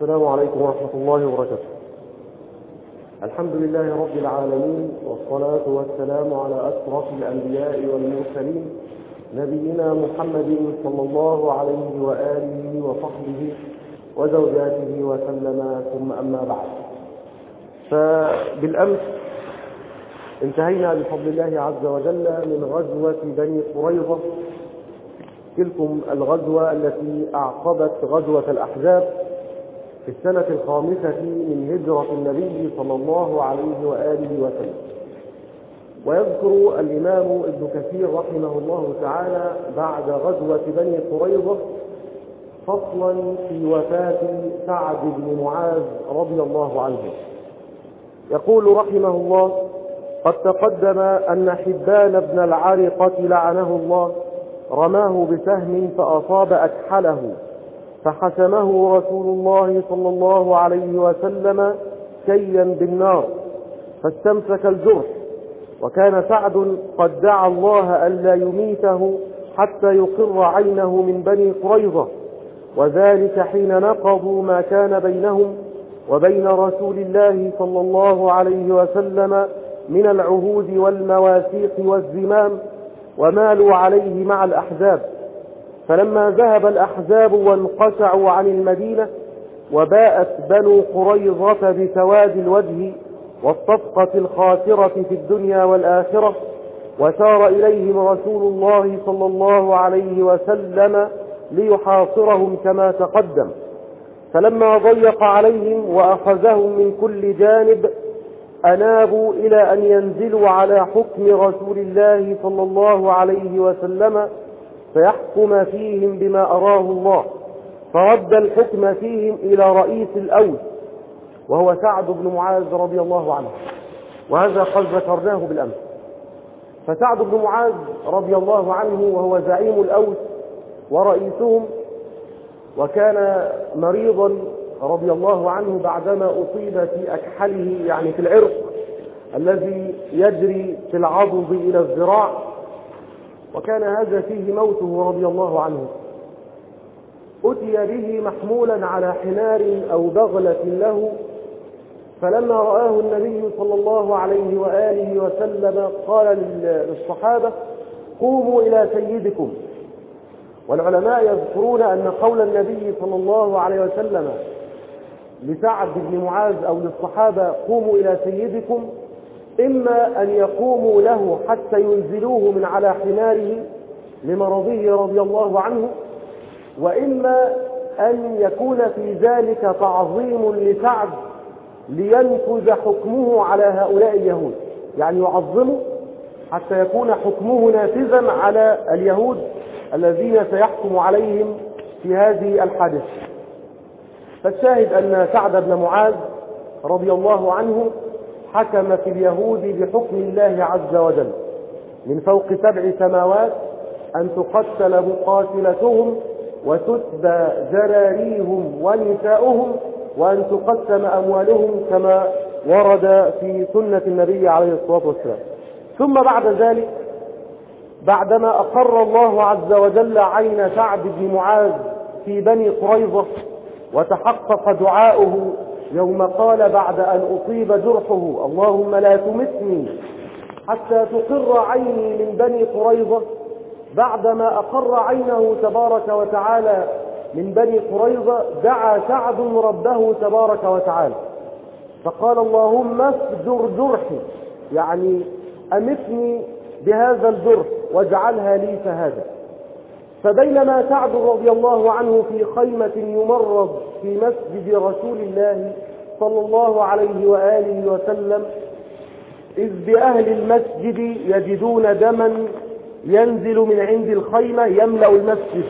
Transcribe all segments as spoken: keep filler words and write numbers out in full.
السلام عليكم ورحمة الله وبركاته. الحمد لله رب العالمين، والصلاة والسلام على أشرف الأنبياء والمرسلين نبينا محمد صلى الله عليه وآله وصحبه وزوجاته وسلم، ثم أما بعد. فبالأمس انتهينا بفضل الله عز وجل من غزوة بني قريظة، تلكم الغزوة التي أعقبت غزوة الأحزاب في السنة الخامسة من هجرة النبي صلى الله عليه وآله وسلم. ويذكر الإمام ابن كثير رحمه الله تعالى بعد غزوة بني قريظة فصلا في وفاة سعد بن معاذ رضي الله عنه. يقول رحمه الله: قد تقدم أن حبان بن العارقة لعنه الله رماه بسهم فأصاب أكحله، فحسمه رسول الله صلى الله عليه وسلم كيا بالنار فاستمسك الجرح، وكان سعد قد دعا الله ألا يميته حتى يقر عينه من بني قريظة، وذلك حين نقضوا ما كان بينهم وبين رسول الله صلى الله عليه وسلم من العهود والمواثيق والزمام، ومالوا عليه مع الأحزاب. فلما ذهب الأحزاب وانقشعوا عن المدينة وباءت بنو قريظة بسواد الوجه والصفقة الخاسرة في الدنيا والآخرة، وسار إليهم رسول الله صلى الله عليه وسلم ليحاصرهم كما تقدم. فلما ضيق عليهم وأخذهم من كل جانب أنابوا إلى أن ينزلوا على حكم رسول الله صلى الله عليه وسلم فيحكم فيهم بما أراه الله، فرد الحكم فيهم إلى رئيس الأوس وهو سعد بن معاذ رضي الله عنه، وهذا قد ذكرناه بالأمس. فسعد بن معاذ رضي الله عنه وهو زعيم الأوس ورئيسهم، وكان مريضا رضي الله عنه بعدما أصيب في أكحله، يعني في العرق الذي يجري في العضد إلى الذراع، وكان هذا فيه موته رضي الله عنه. أتي به محمولا على حمار أو بغلة له، فلما رآه النبي صلى الله عليه وآله وسلم قال للصحابة: قوموا إلى سيدكم. والعلماء يذكرون أن قول النبي صلى الله عليه وسلم لسعد بن معاذ أو للصحابة قوموا إلى سيدكم، إما أن يقوموا له حتى ينزلوه من على حماره لمرضه رضي الله عنه، وإما أن يكون في ذلك تعظيم لسعد لينفذ حكمه على هؤلاء اليهود، يعني يعظمه حتى يكون حكمه نافذا على اليهود الذين سيحكم عليهم في هذه الحادثة. فالشاهد أن سعد بن معاذ رضي الله عنه حكم في اليهود بحكم الله عز وجل من فوق سبع سماوات أن تقتل مقاتلتهم وتتبى ذراريهم ونساؤهم وأن تقسم أموالهم كما ورد في سنة النبي عليه الصلاة والسلام. ثم بعد ذلك، بعدما أقر الله عز وجل عين سعد بن معاذ في بني قريظة وتحقق دعاؤه يوم قال بعد أن أصيب جرحه: اللهم لا تمتني حتى تقر عيني من بني قريظة، بعدما أقر عينه تبارك وتعالى من بني قريظة دعا سعد ربه تبارك وتعالى فقال: اللهم اسجر جرحي، يعني أمتني بهذا الجرح واجعلها لي شهادة. فبينما سعد رضي الله عنه في خيمة يمرض في مسجد رسول الله صلى الله عليه وآله وسلم، إذ بأهل المسجد يجدون دما ينزل من عند الخيمة يملأ المسجد،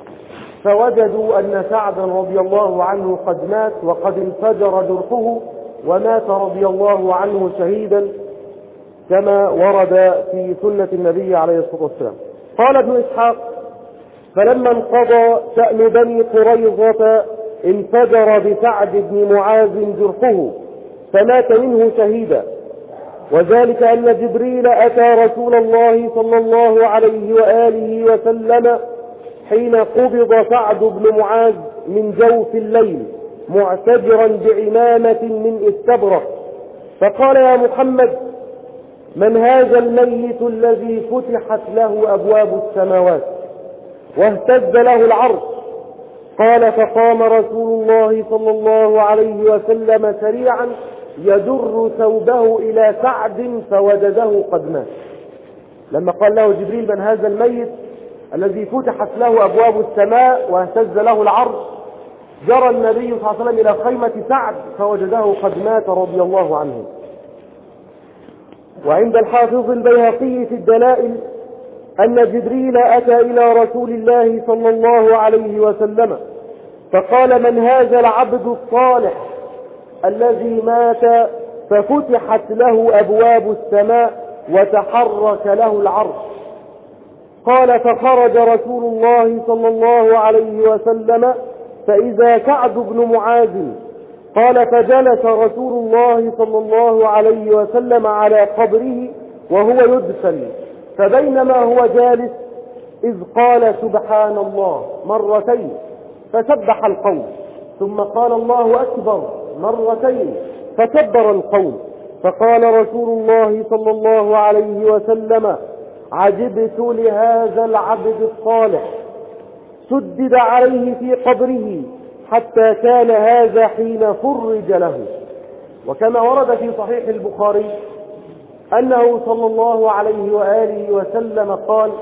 فوجدوا أن سعدا رضي الله عنه قد مات وقد انفجر جرحه ومات رضي الله عنه شهيدا كما ورد في سنة النبي عليه الصلاة والسلام. قال ابن إسحاق: فلما انقضى شأن بني قريظة انفجر بسعد بن معاذ جرحه فمات منه شهيدا، وذلك أن جبريل أتى رسول الله صلى الله عليه وآله وسلم حين قبض سعد بن معاذ من جوف الليل معتجرا بعمامة من استبرق، فقال: يا محمد، من هذا الميت الذي فتحت له أبواب السماوات واهتز له العرش؟ قال: فقام رسول الله صلى الله عليه وسلم سريعا يجر ثوبه إلى سعد فوجده قد مات. لما قال له جبريل: من هذا الميت الذي فتحت له أبواب السماء واهتز له العرش، جرى النبي صلى الله عليه وسلم إلى خيمة سعد فوجده قد مات رضي الله عنه. وعند الحافظ البيهقي في الدلائل أن جبريل أتى إلى رسول الله صلى الله عليه وسلم فقال: من هذا العبد الصالح الذي مات ففتحت له أبواب السماء وتحرك له العرش؟ قال: فخرج رسول الله صلى الله عليه وسلم فإذا كعب بن معاذ. قال: فجلس رسول الله صلى الله عليه وسلم على قبره وهو يدفن، فبينما هو جالس إذ قال: سبحان الله مرتين فسبح القوم، ثم قال: الله أكبر مرتين فكبر القوم، فقال رسول الله صلى الله عليه وسلم: عجبت لهذا العبد الصالح، سدد عليه في قبره حتى كان هذا حين فرج له. وكما ورد في صحيح البخاري أنه صلى الله عليه وآله وسلم قال: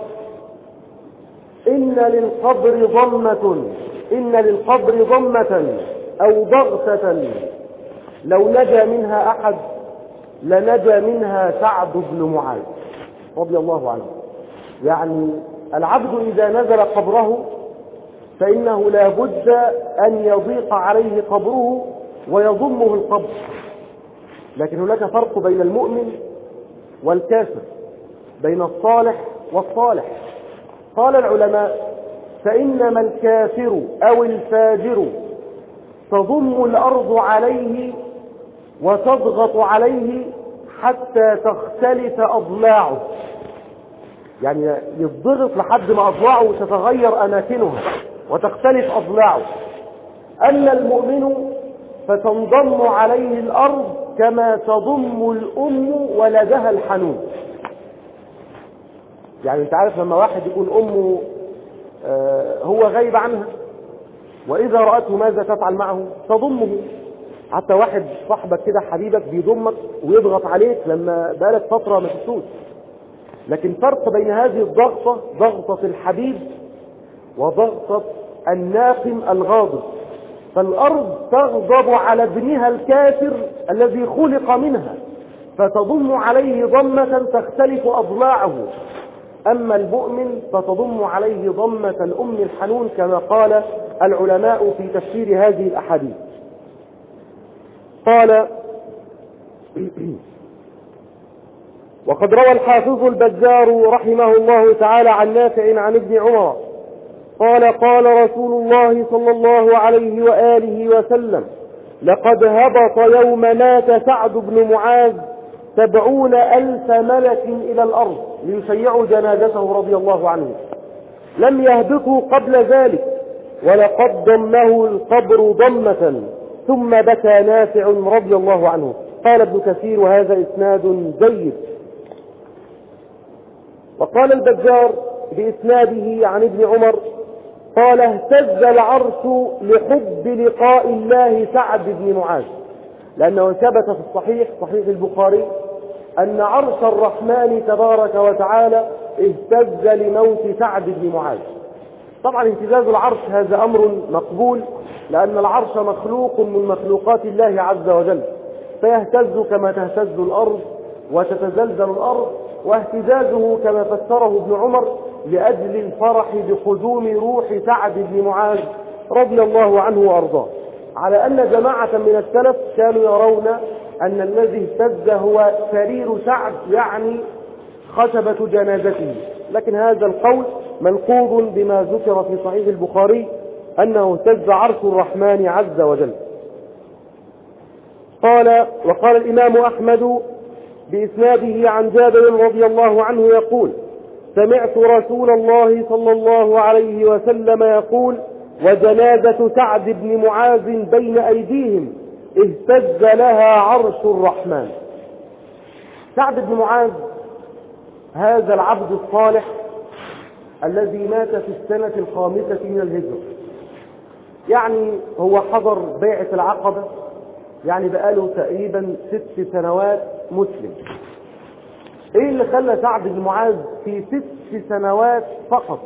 إن للقبر ضمة إن للقبر ضمة أو ضغطة لو نجا منها أحد لنجا منها سعد بن معاذ رضي الله عنه. يعني العبد إذا نزل قبره فإنه لا بد أن يضيق عليه قبره ويضمه القبر، لكن هناك فرق بين المؤمن والكافر، بين الصالح والصالح. قال العلماء: فإنما الكافر أو الفاجر تضم الأرض عليه وتضغط عليه حتى تختلف أضلاعه، يعني يضغط لحد ما أضلاعه تتغير أماكنها وتختلف أضلاعه. أما المؤمن فتنضم عليه الأرض كما تضم الأم ولدها الحنون. يعني انت عارف لما واحد يكون أمه آه هو غايب عنها، وإذا رأته ماذا تفعل معه؟ تضمه. حتى واحد صاحبك كده حبيبك بيضمك ويضغط عليك لما بقالك فترة ما تشوفوش. لكن فرق بين هذه الضغطة، ضغطة الحبيب وضغطة الناقم الغاضب. فالأرض تغضب على ابنها الكافر الذي خلق منها فتضم عليه ضمة تختلف أضلاعه، أما المؤمن فتضم عليه ضمة الأم الحنون كما قال العلماء في تفسير هذه الأحاديث. قال: وقد روى الحافظ البزار رحمه الله تعالى عن نافع عن ابن عمر قال: قال رسول الله صلى الله عليه وآله وسلم: لقد هبط يوم مات سعد بن معاذ سبعون ألف ملك إلى الأرض ليشيعوا جنازته رضي الله عنه، لم يهبطوا قبل ذلك، ولقد ضمه القبر ضمة، ثم بكى نافع رضي الله عنه. قال ابن كثير: وهذا إسناد جيد. وقال البزار بإسناده عن ابن عمر قال: اهتز العرش لحب لقاء الله سعد بن معاذ، لأنه ثبت في الصحيح صحيح البخاري أن عرش الرحمن تبارك وتعالى اهتز لموت سعد بن معاذ. طبعا اهتزاز العرش هذا أمر مقبول، لأن العرش مخلوق من مخلوقات الله عز وجل، فيهتز كما تهتز الأرض وتتزلزل الأرض. واهتزازه كما فسره ابن عمر لأجل الفرح بقدوم روح سعد بن معاذ رضي الله عنه وأرضاه، على أن جماعة من السلف كانوا يرون أن الذي اهتز هو سرير سعد، يعني خشبة جنازته، لكن هذا القول منقوض بما ذكر في صحيح البخاري أنه اهتز عرش الرحمن عز وجل. قال: وقال الإمام أحمد بإسناده عن جابر رضي الله عنه يقول: سمعت رسول الله صلى الله عليه وسلم يقول: وجنازة سعد بن معاذ بين أيديهم اهتز لها عرش الرحمن. سعد بن معاذ هذا العبد الصالح الذي مات في السنة الخامسة من الهجرة، يعني هو حضر بيعة العقبة، يعني بقاله تقريبا ست سنوات مسلم. ايه اللي خلى سعد بن معاذ في ست سنوات فقط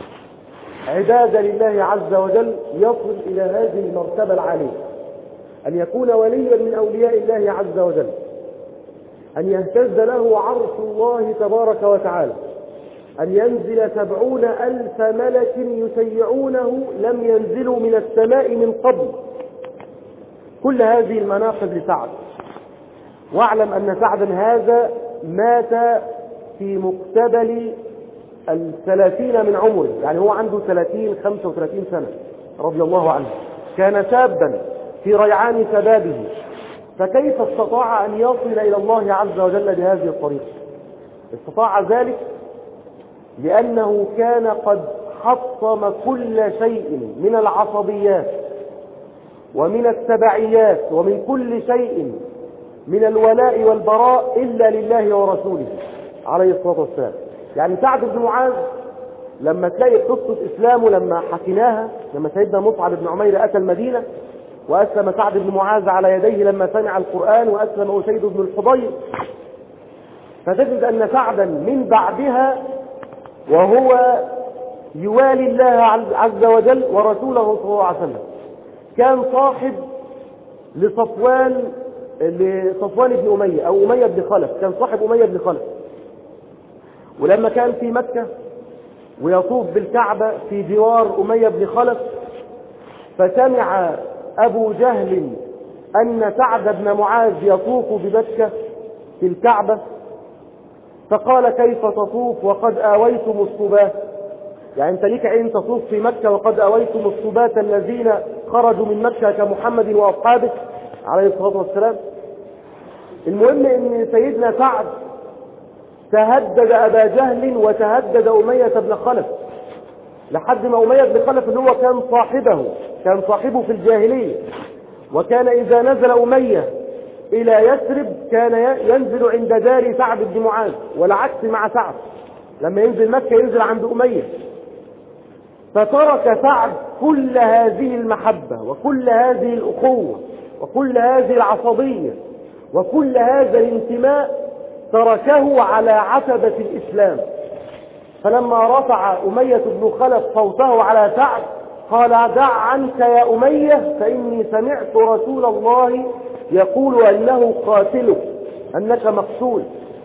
عبادة لله عز وجل يصل إلى هذه المرتبة العالية، أن يكون وليا من أولياء الله عز وجل، أن يهتز له عرش الله تبارك وتعالى، أن ينزل سبعون ألف ملك يشيعونه لم ينزلوا من السماء من قبل. كل هذه المناقب لسعد. واعلم أن سعدا هذا مات في مقتبل الثلاثين من عمره، يعني هو عنده ثلاثين خمسة وثلاثين سنة رضي الله عنه، كان شابا في ريعان شبابه، فكيف استطاع أن يصل إلى الله عز وجل بهذه الطريقة؟ استطاع ذلك لأنه كان قد حطم كل شيء من العصبيات ومن التبعيات ومن كل شيء من الولاء والبراء إلا لله ورسوله عليه الصلاة والسلام. يعني سعد بن معاذ لما تلاقي قصة إسلامه لما حكيناها، لما سيدنا مصعب بن عمير أتى المدينة وأسلم سعد بن معاذ على يديه لما سمع القرآن، وأسلم أسيد بن الحضير، فتجد أن سعدا من بعدها وهو يوالي الله عز وجل ورسوله صلى الله عليه وسلم كان صاحب لصفوان لصفوان بن أمية أو أمية بن خلف، كان صاحب أمية بن خلف. ولما كان في مكة ويطوف بالكعبة في جوار أمية بن خلف، فسمع أبو جهل أن سعد بن معاذ يطوف بمكة في الكعبة، فقال كيف تطوف وقد آويتم الصباة؟ يعني انت ليك عين تطوف في مكة وقد آويتم الصباة الذين خرجوا من مكة كمحمد وأصحابه عليه الصلاة والسلام. المهم ان سيدنا سعد تهدد أبا جهل وتهدد أمية بن خلف، لحد ما أمية بن خلف اللي هو كان صاحبه كان صاحبه في الجاهلية، وكان إذا نزل أمية إلى يثرب كان ينزل عند دار سعد بن معاذ، والعكس مع سعد، لما ينزل مكة ينزل عند أمية. فترك سعد كل هذه المحبة وكل هذه الأخوة وكل هذه العصبية وكل هذا الانتماء، تركه على عتبة الإسلام. فلما رفع أمية بن خلف صوته على سعد قال دع عنك يا أمية فإني سمعت رسول الله يقول أنه قاتلك، أنك مقتول.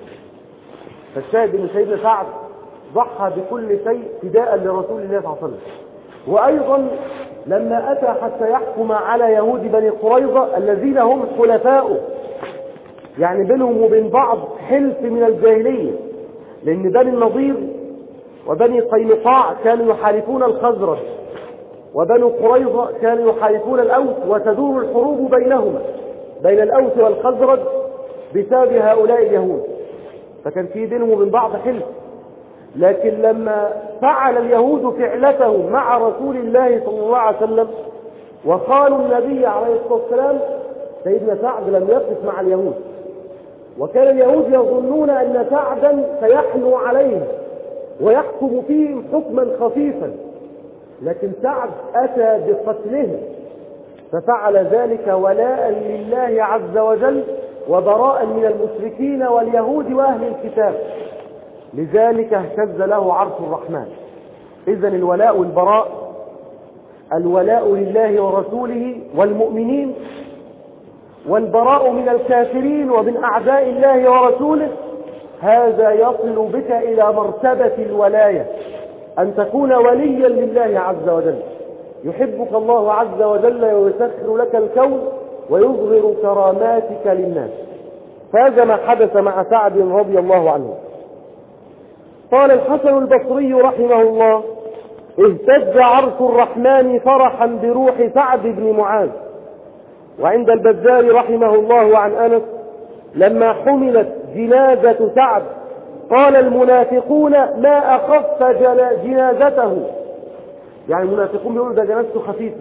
فالشاهد أن سيدنا سعد ضحى بكل شيء فداء لرسول الله صلى الله عليه وسلم. وأيضا لما أتى حتى يحكم على يهود بني قريظة الذين هم حلفاؤه، يعني بينهم وبين بعض حلف من الجاهلية، لأن بني النضير وبني قينقاع كانوا يحالفون الخزرج، وبنو قريظة كانوا يحالفون الأوس، وتدور الحروب بينهما بين الأوس والخزرج بسبب هؤلاء اليهود، فكان في بينهم وبين بعض حلف. لكن لما فعل اليهود فعلته مع رسول الله صلى الله عليه وسلم وقالوا النبي عليه الصلاة والسلام، سيدنا سعد لم يقف مع اليهود، وكان اليهود يظنون أن سعدا سيحنو عليهم ويحكم فيهم حكما خفيفا، لكن سعد أتى بقتلهم، ففعل ذلك ولاء لله عز وجل وبراء من المشركين واليهود وأهل الكتاب، لذلك اهتز له عرش الرحمن. إذن الولاء والبراء، الولاء لله ورسوله والمؤمنين، والبراء من الكافرين ومن أعداء الله ورسوله، هذا يصل بك إلى مرتبة الولاية، أن تكون وليا لله عز وجل، يحبك الله عز وجل ويسخر لك الكون ويظهر كراماتك للناس. فهذا ما حدث مع سعد رضي الله عنه. قال الحسن البصري رحمه الله اهتز عرش الرحمن فرحا بروح سعد بن معاذ. وعند البزار رحمه الله عن أنس لما حملت جنازة قال المنافقون ما أخف جنازته، يعني المنافقون بيقولوا ده جنازته خفيفة،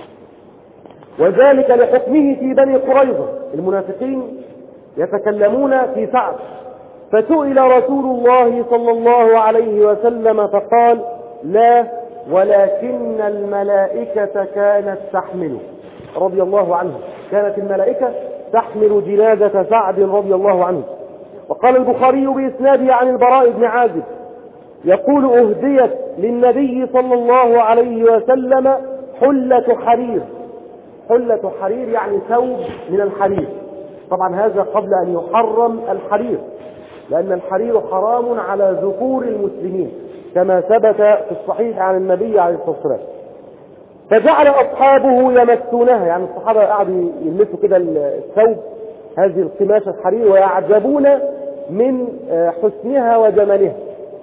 وذلك لحكمه في بني قريظة. المنافقين يتكلمون في سعد. فسئل رسول الله صلى الله عليه وسلم فقال: لا، ولكن الملائكة كانت تحمله رضي الله عنه، كانت الملائكة تحمل جنازة سعد رضي الله عنه. وقال البخاري بإسناده عن البراء بن عازب يقول: أهديت للنبي صلى الله عليه وسلم حلة حرير. حلة حرير يعني ثوب من الحرير. طبعا هذا قبل أن يحرم الحرير، لأن الحرير حرام على ذكور المسلمين كما ثبت في الصحيح عن النبي عليه الصلاة والسلام. فجعل أصحابه يمسونها، يعني الصحابة قعدوا يلمسوا كده الثوب، هذه القماش الحرير، ويعجبون من حسنها وجمالها.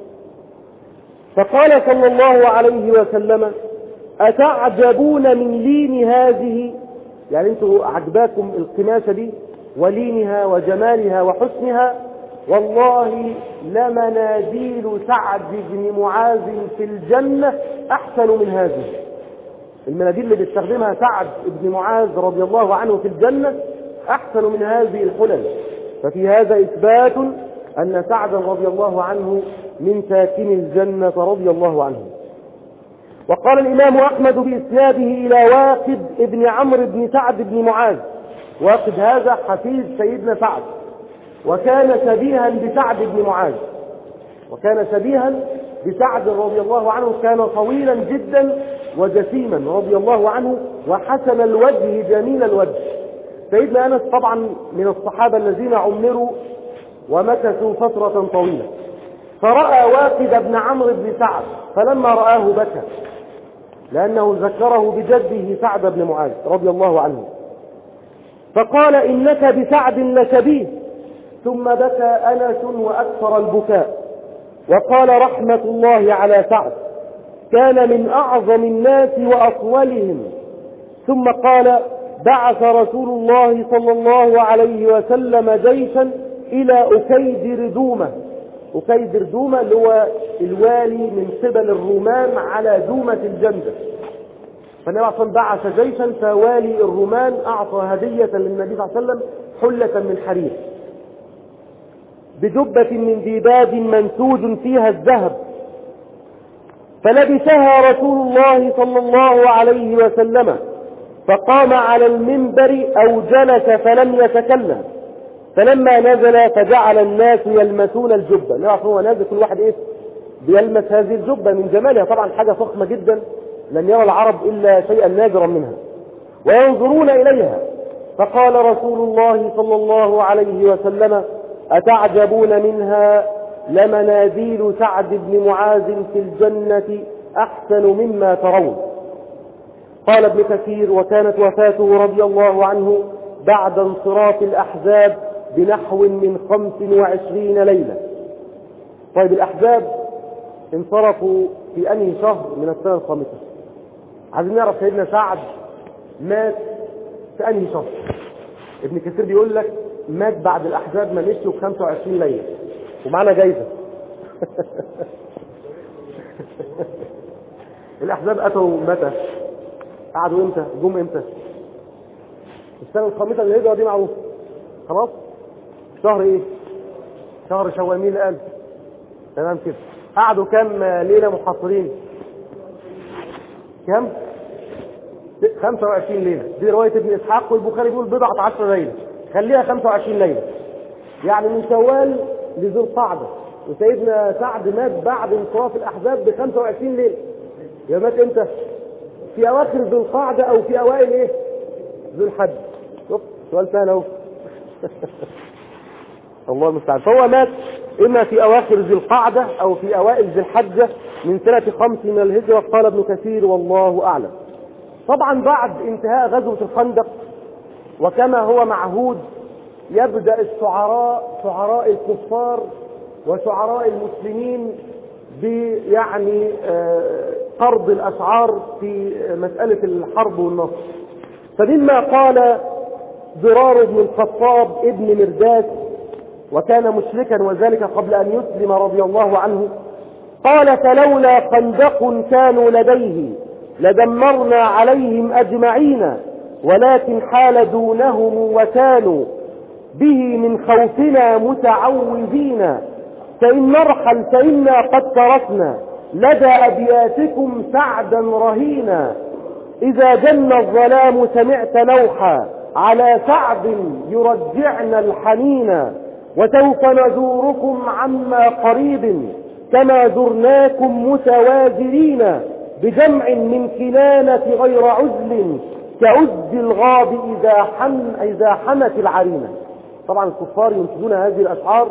فقال صلى الله عليه وسلم: أتعجبون من لين هذه؟ يعني انتوا عجباكم القماشة دي ولينها وجمالها وحسنها؟ والله لمناديل سعد بن معاذ في الجنة أحسن من هذه. المناديل اللي بيستخدمها سعد بن معاذ رضي الله عنه في الجنة أحسن من هذه الحلل. ففي هذا إثبات أن سعد رضي الله عنه من ساكن الجنة رضي الله عنه. وقال الإمام أحمد بإسناده إلى واقد ابن عمرو بن سعد بن معاذ. واقد هذا حفيد سيدنا سعد، وكان شبيها بسعد بن معاذ، وكان شبيها بسعد رضي الله عنه. كان طويلا جدا وجسيما رضي الله عنه، وحسن الوجه جميل الوجه. سيدنا أنس طبعا من الصحابة الذين عمروا ومكثوا فترة طويلة، فرأى واقد بن عمرو بن سعد، فلما رآه بكى، لأنه ذكره بجده سعد بن معاذ رضي الله عنه، فقال: إنك بسعد لشبيه. ثم بكى أنس وأكثر البكاء، وقال: رحمة الله على سعد، كان من أعظم الناس وأطولهم. ثم قال: بعث رسول الله صلى الله عليه وسلم جيشا إلى أكيدر دومة. أكيدر دومة اللي هو الوالي من قبل الرومان على دومة الجندل. فالنبي عليه الصلاة بعث جيشا، فوالي الرومان أعطى هدية للنبي صلى الله عليه وسلم حلة من حرير بجبة من ديباج منسوج فيها الذهب، فلبسها رسول الله صلى الله عليه وسلم، فقام على المنبر أو جلس فلم يتكلم. فلما نزل فجعل الناس يلمسون الجبة. نعرف هو نازل كل واحد ايه بيلمس هذه الجبة من جمالها، طبعا حاجة فخمة جدا لن يرى العرب إلا شيئا نادرا منها، وينظرون إليها. فقال رسول الله صلى الله عليه وسلم: أتعجبون منها؟ لمناديل سعد بن معاذ في الجنة أحسن مما ترون. قال ابن كثير: وكانت وفاته رضي الله عنه بعد انصراف الأحزاب بنحو من خمس وعشرين ليلة. طيب الأحزاب انصرفوا في أنهي شهر من السنة الخامسة؟ عايزين نعرف سيدنا سعد مات في أنهي شهر. ابن كثير بيقول لك مات بعد الأحزاب ما مشوا بخمسة وعشرين ليلة، ومعنا جايزة. الأحزاب أتوا متى؟ قعدوا امتى؟ جم امتى؟ السنة الخامسة الهجرة دي معروفة خلاص. شهر ايه؟ شهر شوال. مين قال؟ تمام كده. قعدوا كام ليلة محاصرين؟ كم؟ خمسة وعشرين ليلة. دي رواية ابن إسحاق، والبخاري بيقول بضعة عشر ليلة، خليها خمسة وعشرين ليلة، يعني من شوال لذو القعدة. وسيدنا سعد مات بعد انصراف الأحزاب ب خمسة وعشرين ليلة. يا مات امتى؟ في أواخر ذو القعدة أو في أوائل ايه؟ ذو الحج. شوف سؤال سهل اهو. الله المستعان. فهو مات إما في أواخر ذي القعدة أو في أوائل ذي الحجة من سنة خمس من الهجرة. قال ابن كثير: والله أعلم. طبعا بعد انتهاء غزوة الخندق، وكما هو معهود، يبدأ الشعراء شعراء الكفار وشعراء المسلمين بيعني قرض الأشعار في مسألة الحرب والنصر. فمما قال ضرار بن الخطاب ابن مرداس، وكان مشركا وذلك قبل أن يسلم رضي الله عنه، قال: فلولا خندق كانوا لديه لدمرنا عليهم أجمعين ولكن حال دونهم وكانوا به من خوفنا متعوذين فإن نرحل فإنا قد تركنا لدى أبياتكم سعدا رهينا إذا جن الظلام سمعت نوحا على سعد يرجعنا الحنين وسوف نزوركم عما قريب كما زرناكم متوازرين بجمع من كنانة غير عزل كعز الغاب إذا حن إذا حنت العرينة. طبعا الكفار ينشدون هذه الأشعار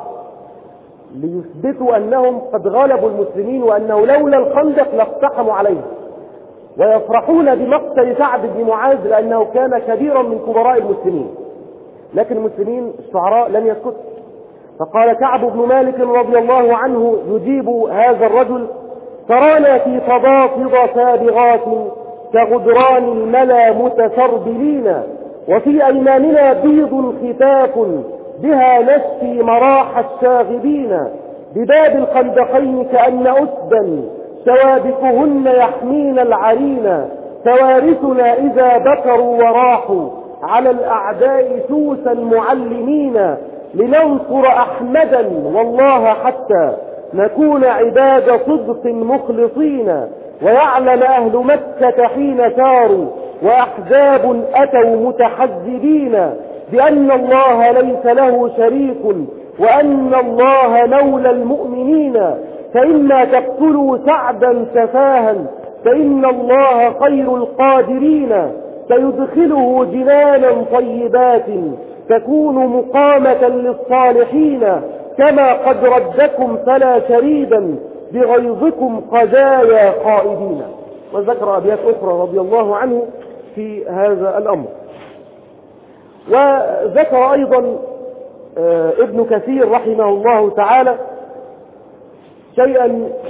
ليثبتوا أنهم قد غلبوا المسلمين وأنه لولا الخندق لاقتحموا عليه، ويفرحون بمقتل سعد بن معاذ لأنه كان كبيرا من كبراء المسلمين. لكن المسلمين الشعراء لم يسكتوا، فقال كعب بن مالك رضي الله عنه يجيب هذا الرجل: ترانا في فضافض سابغات كغدران الملا متسربلين وفي أيماننا بيض خفاف بها نشفي مراح الشاغبين بباب الخندقين كأن أسدا سوابكهن يحمين العرين توارثنا إذا بكروا وراحوا على الأعداء سوسا معلمين لننصر أحمدا والله حتى نكون عباد صدق مخلصين ويعلم أهل مكة حين ساروا وأحزاب أتوا متحزبين بأن الله ليس له شريك وأن الله مولى المؤمنين فإما تقتلوا سعدا سفاها فإن الله خير القادرين سيدخله جنانا طيبات تكون مقامة للصالحين كما قد ردكم فلا شريدا بغيظكم قذايا قائدين. وذكر أبيات أخرى رضي الله عنه في هذا الأمر. وذكر أيضا ابن كثير رحمه الله تعالى شيئا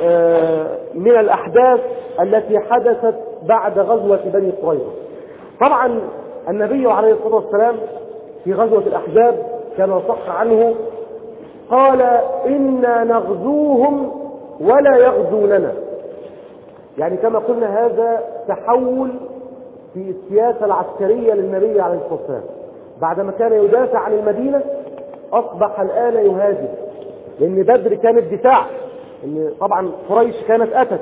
من الأحداث التي حدثت بعد غزوة بني قريظة. طبعا النبي عليه الصلاة والسلام في غزوة الأحزاب كما صح عنه قال: إنا نغزوهم ولا يغزوننا. يعني كما قلنا هذا تحول في السياسة العسكرية للنبي عليه الصلاة والسلام، بعدما كان يدافع عن المدينة أصبح الآن يهاجم، لأن بدر كانت دفاع، إن طبعا قريش كانت أتت،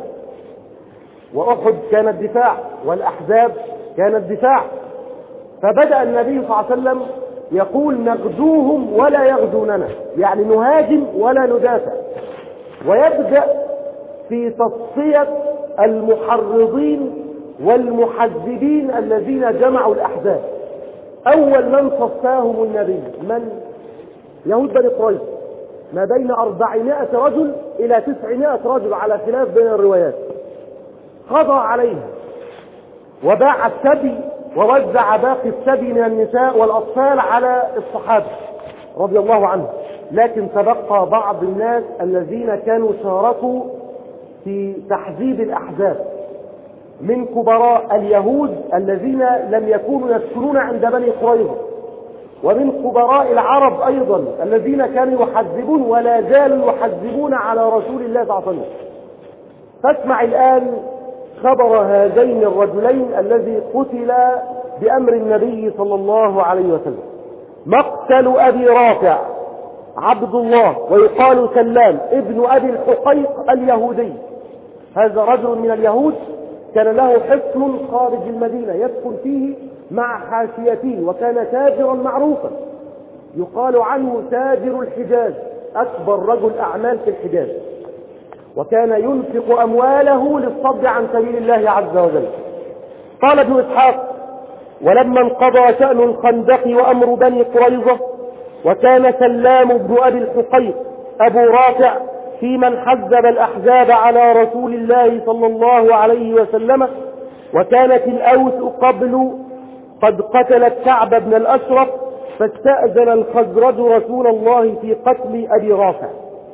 وأحد كانت دفاع، والأحزاب كانت دفاع. فبدأ النبي صلى الله عليه وسلم يقول: نغزوهم ولا يغزوننا، يعني نهاجم ولا ندافع. ويبدأ في تصفية المحرضين والمحزبين الذين جمعوا الأحزاب. أول من صفاهم النبي من؟ يهود بني قريظة، ما بين أربعمائة رجل إلى تسعمائة رجل على خلاف بين الروايات. قضى عليها وباع السبي ووزع باقي السبي من النساء والأطفال على الصحابة رضي الله عنهم. لكن تبقى بعض الناس الذين كانوا شاركوا في تحزيب الأحزاب من كبراء اليهود الذين لم يكونوا يسكنون عند بني قريظة، ومن كبراء العرب أيضا الذين كانوا يحزبون ولا زالوا يحزبون على رسول الله صلى الله عليه وسلم. فاسمع الآن خبر هذين الرجلين الذي قتل بأمر النبي صلى الله عليه وسلم. مقتل أبي رافع عبد الله ويقال سلام ابن أبي الحقيق اليهودي. هذا رجل من اليهود كان له حصن خارج المدينة يسكن فيه مع حاشيته، وكان تاجرا معروفا يقال عنه تاجر الحجاز، أكبر رجل أعمال في الحجاز، وكان ينفق أمواله للصد عن سبيل الله عز وجل. قال ابن إسحاق: ولما انقضى شأن الخندق وأمر بني قريظة وكان سلام بن أبي الحقيق أبو رافع في من حزب الأحزاب على رسول الله صلى الله عليه وسلم، وكانت الأوس قبل قد قتلت كعب بن الأشرف، فاستأذن الخزرج رسول الله في قتل أبي رافع.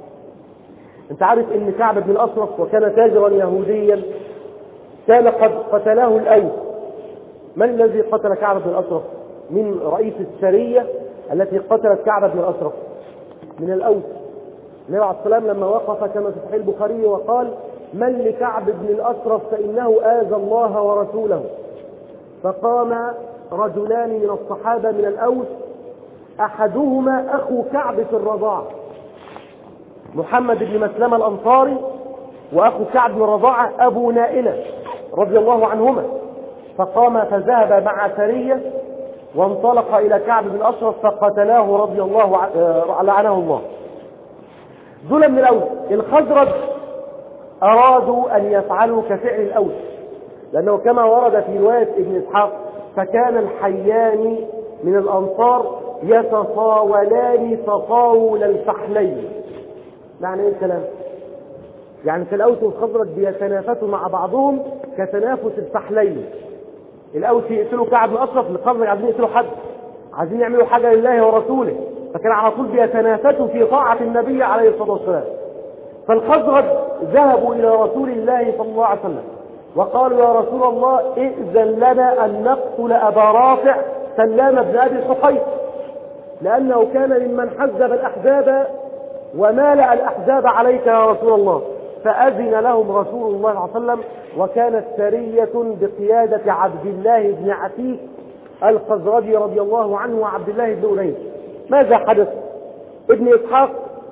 انت عارف ان كعب بن الأشرف وكان تاجرا يهوديا كان قد قتله الأوس. من الذي قتل كعب بن الأشرف؟ من رئيس السرية التي قتلت كعب بن الأشرف من الأوس. النبي عليه الصلاة والسلام لما وقف كما في صحيح البخاري وقال: من لكعب بن الأشرف فإنه آذى الله ورسوله. فقام رجلان من الصحابة من الأوس، أحدهما أخو كعب في الرضاعة، محمد بن مسلمة الأنصاري، وأخو كعب بن الرضاعة أبو نائلة رضي الله عنهما. فقام فذهب مع سرية وانطلق إلى كعب بن الأشرف فقتلاه رضي الله لعنه الله. دول من الأوس. الخزرج أرادوا أن يفعلوا كفعل الأوس، لأنه كما ورد في رواية ابن إسحاق فكان الحيان من الأنصار يتصاولان تطاول الفحلين. معنى إيه الكلام؟ يعني في الأوس والخزرج بيتنافسوا مع بعضهم كتنافس الفحلين. الأوس يقتلوا كعب بن أشرف، الخزرج عايزين يقتلوا حد، عايزين يعملوا حاجة لله ورسوله، فكان على طول بيتنافسوا في طاعة النبي عليه الصلاة والسلام. فالخزرج ذهبوا إلى رسول الله صلى الله عليه وسلم وقالوا يا رسول الله ائذن لنا أن نقتل أبا رافع سلام بن أبي الحقيق، لأنه كان ممن حزب الأحزاب ومالأ الأحزاب عليك يا رسول الله. فأذن لهم رسول الله صلى الله عليه وسلم، وكانت سرية بقيادة عبد الله بن عتيق الخزرجي رضي الله عنه وعبد الله بن أنيس. ماذا حدث؟ ابن إسحاق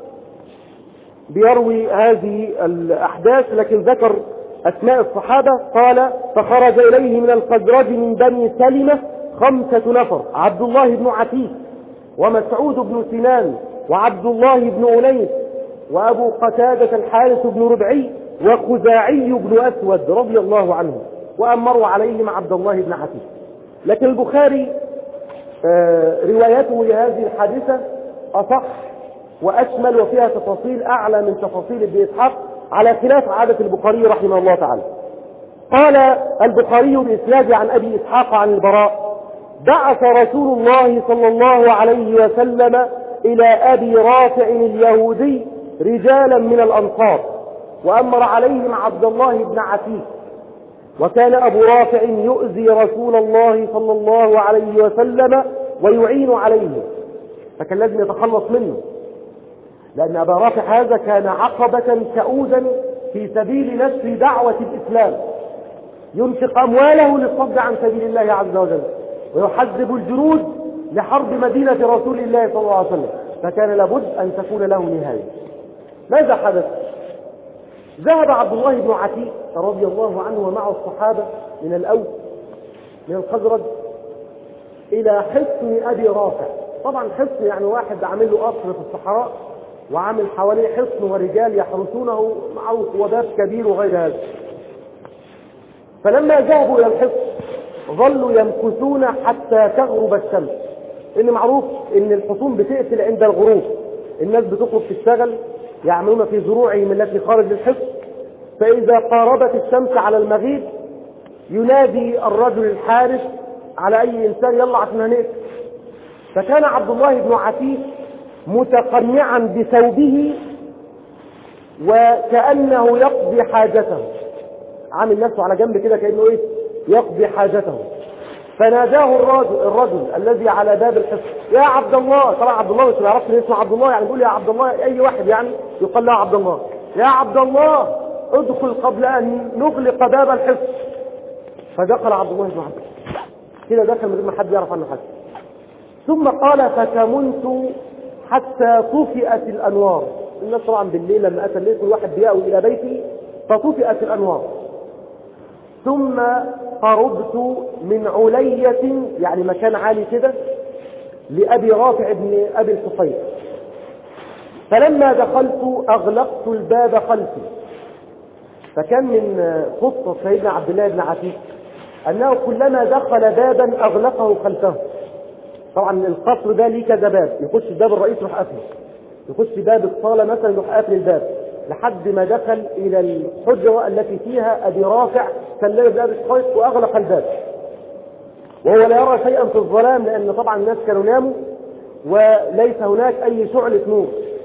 بيروي هذه الأحداث لكن ذكر أسماء الصحابة. قال فخرج إليه من الخزرج من بني سلمة خمسة نفر: عبد الله بن عتيق، ومسعود بن سنان، وعبد الله بن أنيس، وأبو قتادة الحارث بن ربعي، وخزاعي بن أسود رضي الله عنه، وأمروا عليهم عبد الله بن عتيق. لكن البخاري روايته لهذه الحادثة أصح وأشمل وفيها تفاصيل أعلى من تفاصيل ابن إسحاق، على خلاف عادة البخاري رحمه الله تعالى. قال البخاري بإسناد عن أبي إسحاق عن البراء: بعث رسول الله صلى الله عليه وسلم إلى أبي رافع اليهودي رجالا من الأنصار، وأمر عليهم عبد الله بن عتيق. وكان أبو رافع يؤذي رسول الله صلى الله عليه وسلم ويعين عليه، فكان لازم يتخلص منه، لأن أبا رافع هذا كان عقبة كؤودا في سبيل نشر دعوة الإسلام، ينفق أمواله للصد عن سبيل الله عز وجل، ويحذب الجنود لحرب مدينة رسول الله صلى الله عليه وسلم، فكان لابد أن تكون له نهاية. ماذا حدث؟ ذهب عبد الله بن عتيق رضي الله عنه ومعه الصحابة من الأوس من الخزرج إلى حصن أبي رافع. طبعا حصن يعني واحد عامل له قصر في الصحراء وعامل حواليه حصن ورجال يحرسونه، معروف، وباب كبير وغير هذا. فلما ذهبوا إلى الحصن ظلوا يمكثون حتى تغرب الشمس، إن معروف إن الحصون بتقفل عند الغروب، الناس بتخرج تشتغل يعملون في زروعهم التي خارج الحصن، فإذا قاربت الشمس على المغيب ينادي الرجل الحارس على أي إنسان يلا عشان هنقفل. فكان عبد الله بن عتيق متقنعا بثوبه وكأنه يقضي حاجته، عامل نفسه على جنب كده كأنه ايه يقضي حاجته. فناداه الرجل, الرجل الذي على باب الحصن: يا عبد الله. طبعا عبد الله مش يعرفش اسمه عبد الله، يعني بيقول يا عبد الله، اي واحد يعني يقال له عبد الله. يا عبد الله ادخل قبل ان نغلق باب الحصن. فدخل عبد الله بن عتيق كده، دخل من غير ما حد يعرف عنه حاجه. ثم قال: فكمنت حتى طفئت الانوار. الناس طبعا بالليل لما اتى الليل كل واحد بيأوي الى بيته، فطفئت الانوار. ثم قربت من علية، يعني مكان عالي كده، لأبي رافع بن أبي الحقيق. فلما دخلت أغلقت الباب خلفي. فكان من خطة سيدنا عبد الله بن عتيق أنه كلما دخل بابا أغلقه خلفه. طبعا القصر ده ليه كذا باب، يخش باب الرئيس يروح قافله، يخش باب الصالة مثلا يروح قافل الباب، لحد ما دخل إلى الحجرة التي فيها أبي رافع سلم باب الحيط وأغلق الباب، وهو لا يرى شيئا في الظلام، لأن طبعا الناس كانوا ناموا وليس هناك أي شعلة نور.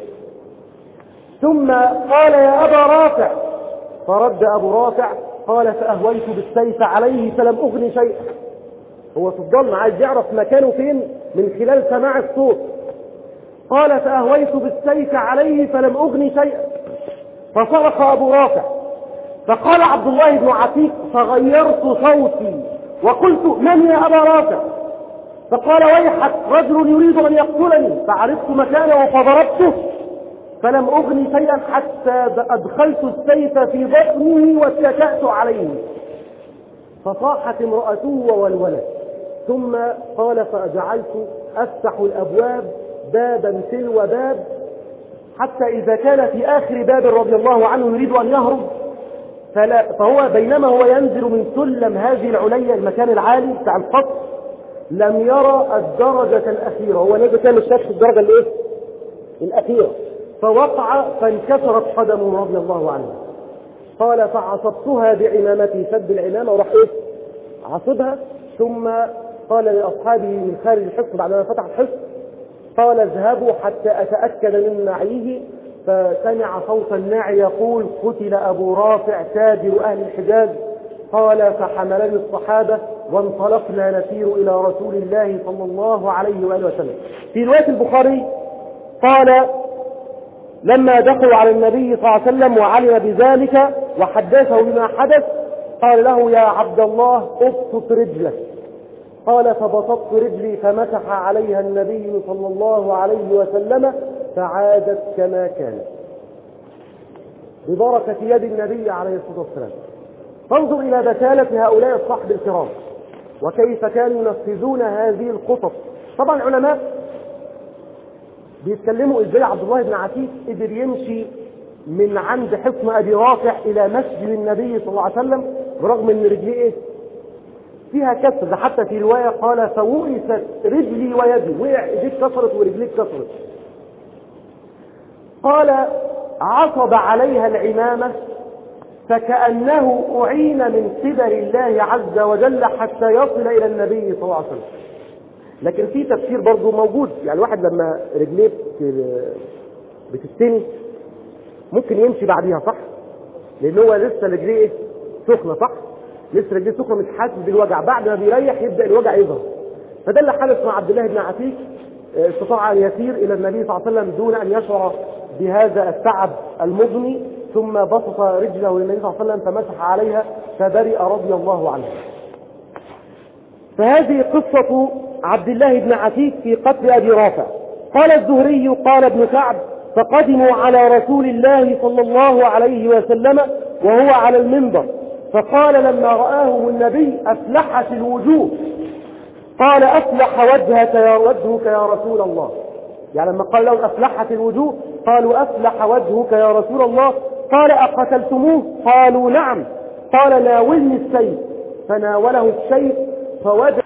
ثم قال: يا أبا رافع. فرد أبو رافع قال: فأهويت بالسيف عليه فلم أغني شيئا. هو في الظلم عايز يعرف مكانه فين من خلال سماع الصوت. قال: فأهويت بالسيف عليه فلم أغني شيئا. فصرخ أبو رافع: فقال عبد الله بن عتيق: فغيرت صوتي وقلت: من يا أبا رافع؟ فقال: ويحك، رجل يريد أن يقتلني. فعرفت مكانه فضربته، فلم أغني شيئا حتى أدخلت السيف في بطنه واتكأت عليه، فصاحت امرأته وولولت. ثم قال: فجعلت أفتح الأبواب بابا تلو باب، حتى إذا كان في آخر باب رضي الله عنه يريد أن يهرب، فلا فهو بينما هو ينزل من سلم هذه العلية، المكان العالي بتاع القصر، لم يرى الدرجة الأخيرة. هو نزل كان الشخص الدرجة الإيه؟ الأخيرة، فوقع فانكسرت قدمه رضي الله عنه. قال: فعصبتها بعمامتي، سد العمامة وراح إيه؟ عصبها. ثم قال لأصحابه من خارج الحصن بعدما فتح الحصن: قال: اذهبوا حتى أتأكد من نعيه. فسمع صوت الناعي يقول: قتل أبو رافع تاجر أهل الحجاز. قال: فحملني الصحابة وانطلقنا نسير إلى رسول الله صلى الله عليه وآله وسلم. في رواية البخاري قال: لما دخلوا على النبي صلى الله عليه وسلم وعلم بذلك وحدثه بما حدث، قال له: يا عبد الله ابسط رجلك. قال: فبسطت رجلي فمسح عليها النبي صلى الله عليه وسلم فعادت كما كانت، ببركة يد النبي عليه الصلاة والسلام. فانظر إلى بسالة هؤلاء الصحب الكرام وكيف كانوا ينفذون هذه الخطط. طبعا العلماء بيتكلموا ازاي عبد الله بن عتيق قدر يمشي من عند حصن ابي رافع الى مسجد النبي صلى الله عليه وسلم برغم ان رجليه ايه؟ فيها كسر. ده حتى في روايه قال: فوئست رجلي ويدي، وقع ايديك كسرت ورجليك كسرت. قال: عصب عليها العمامه فكأنه أعين من قبل الله عز وجل حتى يصل إلى النبي صلى الله عليه وسلم. لكن في تفسير برضو موجود، يعني الواحد لما رجليه بتستني ممكن يمشي بعديها، صح؟ لأن هو لسه رجليه سخنة، صح؟ لسه رجليه سخنة مش حاسس بالوجع، بعد ما بيريح يبدأ الوجع يظهر. فده اللي حدث مع عبد الله بن عتيق، استطاع أن يسير إلى النبي صلى الله عليه وسلم دون أن يشعر بهذا التعب المضني، ثم بسط رجله للنبي صلى الله عليه وسلم فمسح عليها فبرئ رضي الله عنه. فهذه قصة عبد الله بن عتيق في قتل أبي رافع. قال الزهري: قال ابن كعب: فقدموا على رسول الله صلى الله عليه وسلم وهو على المنبر، فقال لما رآهم النبي: أفلحت الوجوه. قال: أفلح وجهك يا وجهك يا رسول الله. يعني لما قال لهم أفلحت الوجوه قالوا: أفلح وجهك يا رسول الله. قال: أقتلتموه؟ قالوا: نعم. قال: ناولني السيف. فناوله السيف فوجد